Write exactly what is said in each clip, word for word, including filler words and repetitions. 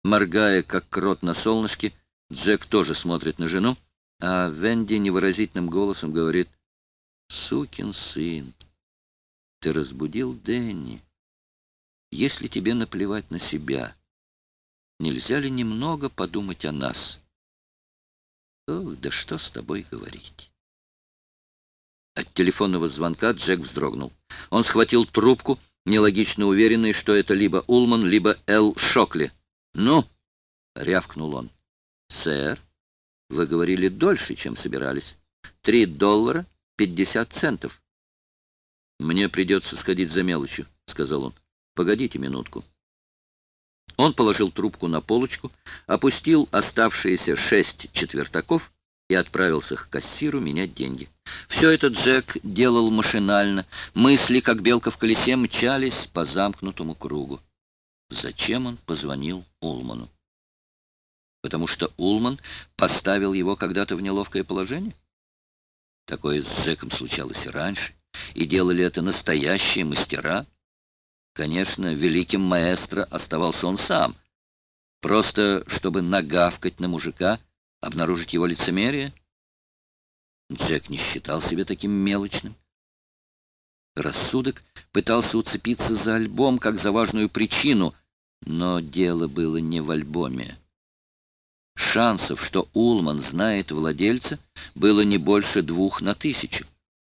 Моргая, как крот на солнышке, Джек тоже смотрит на жену, а Венди невыразительным голосом говорит: «Сукин сын, ты разбудил Дэнни. Если тебе наплевать на себя, нельзя ли немного подумать о нас?» Ох, да что с тобой говорить. От телефонного звонка Джек вздрогнул. Он схватил трубку, нелогично уверенный, что это либо Улман, либо Эл Шокли. «Ну?» — рявкнул он. «Сэр, вы говорили дольше, чем собирались. Три доллара пятьдесят центов». «Мне придется сходить за мелочью», — сказал он. «Погодите минутку». Он положил трубку на полочку, опустил оставшиеся шесть четвертаков и отправился к кассиру менять деньги. Все это Джек делал машинально. Мысли, как белка в колесе, мчались по замкнутому кругу. Зачем он позвонил Улману? Потому что Улман поставил его когда-то в неловкое положение? Такое с Джеком случалось и раньше, и делали это настоящие мастера. Конечно, великим маэстро оставался он сам. Просто чтобы нагавкать на мужика, обнаружить его лицемерие? Джек не считал себя таким мелочным. Рассудок пытался уцепиться за альбом, как за важную причину, но дело было не в альбоме. Шансов, что Улман знает владельца, было не больше двух на тысячу.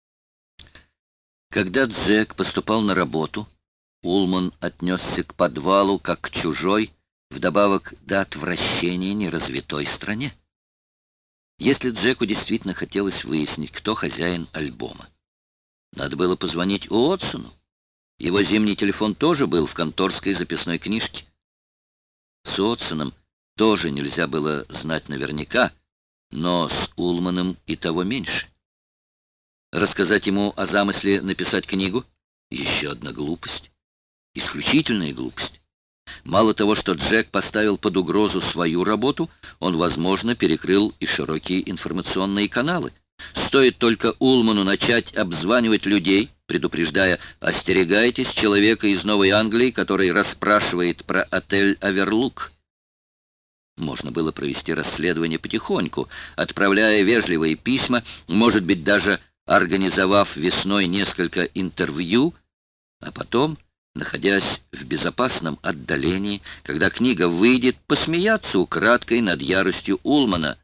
Когда Джек поступал на работу, Улман отнесся к подвалу как к чужой, вдобавок до отвращения неразвитой стране. Если Джеку действительно хотелось выяснить, кто хозяин альбома, надо было позвонить Уотсону. Его зимний телефон тоже был в конторской записной книжке. С Уотсоном тоже нельзя было знать наверняка, но с Улманом и того меньше. Рассказать ему о замысле написать книгу — еще одна глупость. Исключительная глупость. Мало того, что Джек поставил под угрозу свою работу, он, возможно, перекрыл и широкие информационные каналы. Стоит только Улману начать обзванивать людей, предупреждая: «Остерегайтесь человека из Новой Англии, который расспрашивает про отель «Оверлук». Можно было провести расследование потихоньку, отправляя вежливые письма, может быть, даже организовав весной несколько интервью, а потом, находясь в безопасном отдалении, когда книга выйдет, посмеяться украдкой над яростью Улмана.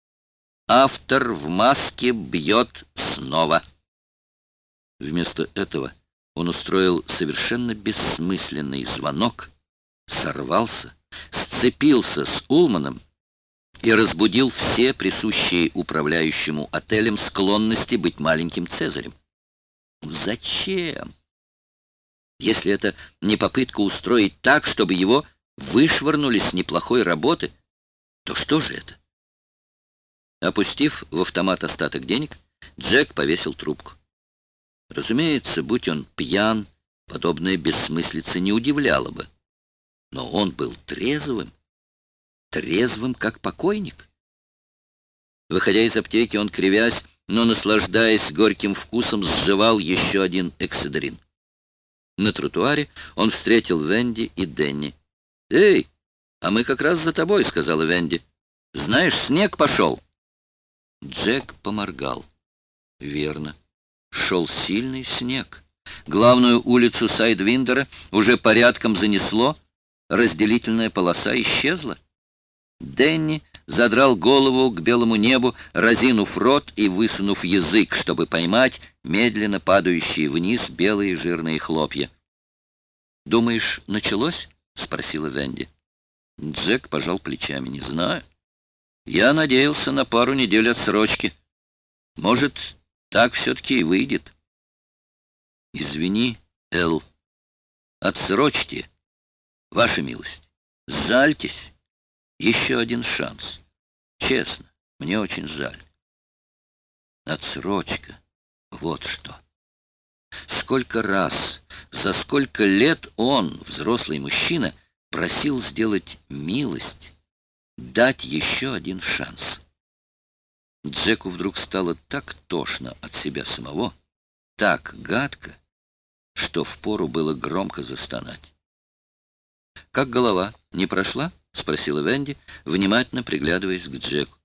Автор в маске бьет снова. Вместо этого он устроил совершенно бессмысленный звонок, сорвался, сцепился с Улманом и разбудил все присущие управляющему отелем склонности быть маленьким Цезарем. Зачем? Если это не попытка устроить так, чтобы его вышвырнули с неплохой работы, то что же это? Опустив в автомат остаток денег, Джек повесил трубку. Разумеется, будь он пьян, подобная бессмыслица не удивляла бы. Но он был трезвым, трезвым, как покойник. Выходя из аптеки, он, кривясь, но наслаждаясь горьким вкусом, сживал еще один экседрин. На тротуаре он встретил Венди и Дэнни. «Эй, а мы как раз за тобой», — сказала Венди. «Знаешь, снег пошел». Джек поморгал. Верно. Шел сильный снег. Главную улицу Сайдвиндера уже порядком занесло, разделительная полоса исчезла. Дэнни задрал голову к белому небу, разинув рот и высунув язык, чтобы поймать медленно падающие вниз белые жирные хлопья. «Думаешь, началось?» — спросила Венди. Джек пожал плечами. «Не знаю. Я надеялся на пару недель отсрочки. Может, так все-таки и выйдет». «Извини, Эл. Отсрочьте, ваша милость. Сжальтесь. Еще один шанс. Честно, мне очень жаль». Отсрочка. Вот что. Сколько раз, за сколько лет он, взрослый мужчина, просил сделать милость, дать еще один шанс. Джеку вдруг стало так тошно от себя самого, так гадко, что впору было громко застонать. «Как голова? Не прошла?» — спросила Венди, внимательно приглядываясь к Джеку.